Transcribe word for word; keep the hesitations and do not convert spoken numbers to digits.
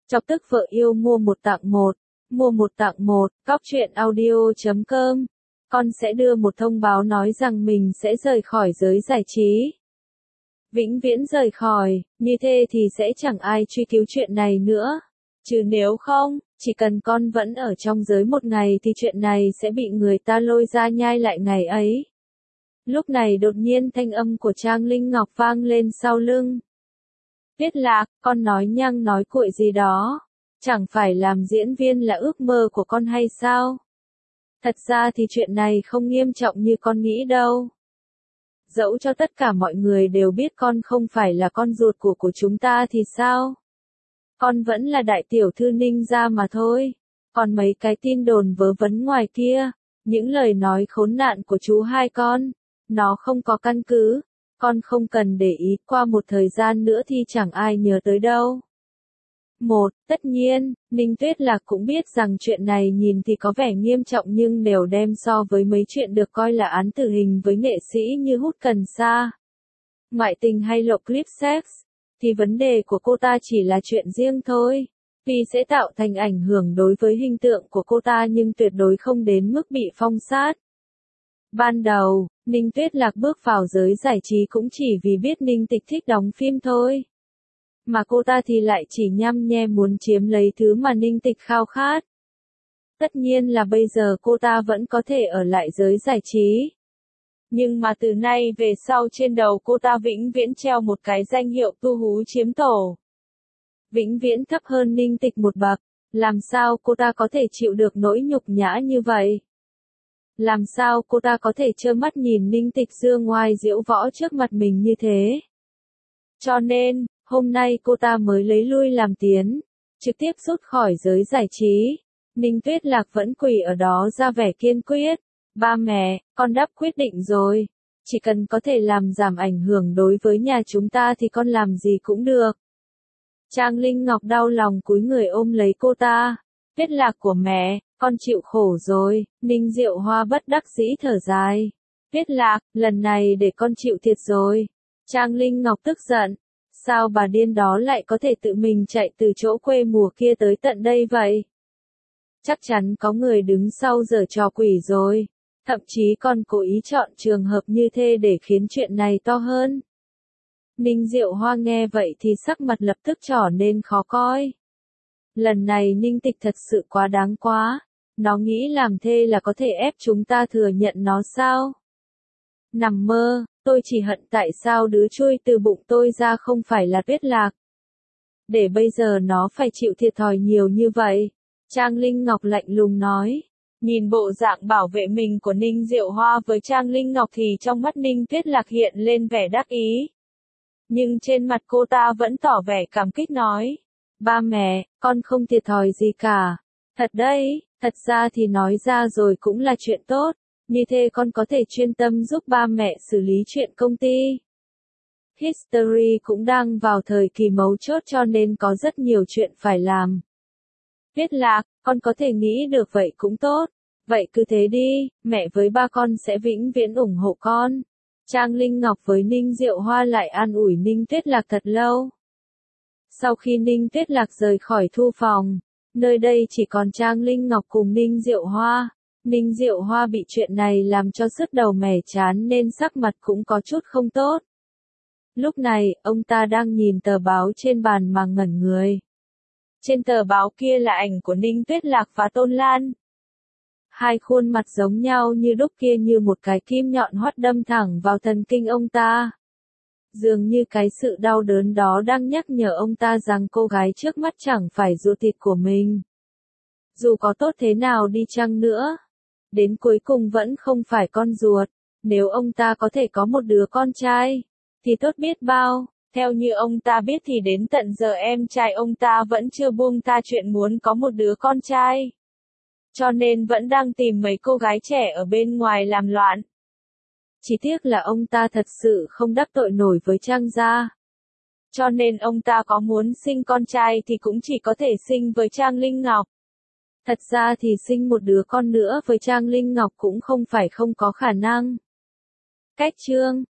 Chọc tức vợ yêu mua một tặng một, mua một tặng một, cóc truyện audio chấm com. Con sẽ đưa một thông báo nói rằng mình sẽ rời khỏi giới giải trí. Vĩnh viễn rời khỏi, như thế thì sẽ chẳng ai truy cứu chuyện này nữa. Chứ nếu không, chỉ cần con vẫn ở trong giới một ngày thì chuyện này sẽ bị người ta lôi ra nhai lại ngày ấy. Lúc này đột nhiên thanh âm của Trang Linh Ngọc vang lên sau lưng. Tuyết Lạc, con nói nhăng nói cuội gì đó. Chẳng phải làm diễn viên là ước mơ của con hay sao? Thật ra thì chuyện này không nghiêm trọng như con nghĩ đâu. Dẫu cho tất cả mọi người đều biết con không phải là con ruột của của chúng ta thì sao? Con vẫn là đại tiểu thư Ninh gia mà thôi. Còn mấy cái tin đồn vớ vẩn ngoài kia, những lời nói khốn nạn của chú hai con, nó không có căn cứ. Con không cần để ý, qua một thời gian nữa thì chẳng ai nhớ tới đâu. Một, tất nhiên, Ninh Tuyết Lạc cũng biết rằng chuyện này nhìn thì có vẻ nghiêm trọng nhưng đều đem so với mấy chuyện được coi là án tử hình với nghệ sĩ như hút cần sa, ngoại tình hay lộ clip sex, thì vấn đề của cô ta chỉ là chuyện riêng thôi. Tuy sẽ tạo thành ảnh hưởng đối với hình tượng của cô ta nhưng tuyệt đối không đến mức bị phong sát. Ban đầu, Ninh Tuyết Lạc bước vào giới giải trí cũng chỉ vì biết Ninh Tịch thích đóng phim thôi. Mà cô ta thì lại chỉ nhăm nhe muốn chiếm lấy thứ mà Ninh Tịch khao khát. Tất nhiên là bây giờ cô ta vẫn có thể ở lại giới giải trí. Nhưng mà từ nay về sau trên đầu cô ta vĩnh viễn treo một cái danh hiệu tu hú chiếm tổ. Vĩnh viễn thấp hơn Ninh Tịch một bậc. Làm sao cô ta có thể chịu được nỗi nhục nhã như vậy? Làm sao cô ta có thể trơ mắt nhìn Ninh Tịch dương ngoai diễu võ trước mặt mình như thế? Cho nên, hôm nay cô ta mới lấy lui làm tiến, trực tiếp rút khỏi giới giải trí. Ninh Tuyết Lạc vẫn quỳ ở đó ra vẻ kiên quyết. Ba mẹ, con đáp quyết định rồi. Chỉ cần có thể làm giảm ảnh hưởng đối với nhà chúng ta thì con làm gì cũng được. Trang Linh Ngọc đau lòng cúi người ôm lấy cô ta. Tuyết Lạc của mẹ, con chịu khổ rồi. Ninh Diệu Hoa bất đắc dĩ thở dài. Tuyết Lạc, lần này để con chịu thiệt rồi. Trang Linh Ngọc tức giận. Sao bà điên đó lại có thể tự mình chạy từ chỗ quê mùa kia tới tận đây vậy? Chắc chắn có người đứng sau giở trò quỷ rồi. Thậm chí còn cố ý chọn trường hợp như thế để khiến chuyện này to hơn. Ninh Diệu Hoa nghe vậy thì sắc mặt lập tức trở nên khó coi. Lần này Ninh Tịch thật sự quá đáng quá. Nó nghĩ làm thế là có thể ép chúng ta thừa nhận nó sao? Nằm mơ, tôi chỉ hận tại sao đứa chui từ bụng tôi ra không phải là Tuyết Lạc. Để bây giờ nó phải chịu thiệt thòi nhiều như vậy. Trang Linh Ngọc lạnh lùng nói. Nhìn bộ dạng bảo vệ mình của Ninh Diệu Hoa với Trang Linh Ngọc thì trong mắt Ninh Tuyết Lạc hiện lên vẻ đắc ý. Nhưng trên mặt cô ta vẫn tỏ vẻ cảm kích nói. Ba mẹ, con không thiệt thòi gì cả. Thật đấy, thật ra thì nói ra rồi cũng là chuyện tốt. Như thế con có thể chuyên tâm giúp ba mẹ xử lý chuyện công ty. History cũng đang vào thời kỳ mấu chốt cho nên có rất nhiều chuyện phải làm. Tuyết Lạc, con có thể nghĩ được vậy cũng tốt. Vậy cứ thế đi, mẹ với ba con sẽ vĩnh viễn ủng hộ con. Trang Linh Ngọc với Ninh Diệu Hoa lại an ủi Ninh Tuyết Lạc thật lâu. Sau khi Ninh Tuyết Lạc rời khỏi thư phòng, nơi đây chỉ còn Trang Linh Ngọc cùng Ninh Diệu Hoa. Ninh Diệu Hoa bị chuyện này làm cho sứt đầu mẻ chán nên sắc mặt cũng có chút không tốt. Lúc này, ông ta đang nhìn tờ báo trên bàn mà ngẩn người. Trên tờ báo kia là ảnh của Ninh Tuyết Lạc và Tôn Lan. Hai khuôn mặt giống nhau như đúc kia như một cái kim nhọn hoắt đâm thẳng vào thần kinh ông ta. Dường như cái sự đau đớn đó đang nhắc nhở ông ta rằng cô gái trước mắt chẳng phải ruột thịt của mình. Dù có tốt thế nào đi chăng nữa, đến cuối cùng vẫn không phải con ruột. Nếu ông ta có thể có một đứa con trai, thì tốt biết bao. Theo như ông ta biết thì đến tận giờ em trai ông ta vẫn chưa buông tha chuyện muốn có một đứa con trai. Cho nên vẫn đang tìm mấy cô gái trẻ ở bên ngoài làm loạn. Chỉ tiếc là ông ta thật sự không đắc tội nổi với Trang gia. Cho nên ông ta có muốn sinh con trai thì cũng chỉ có thể sinh với Trang Linh Ngọc. Thật ra thì sinh một đứa con nữa với Trang Linh Ngọc cũng không phải không có khả năng. Cách chương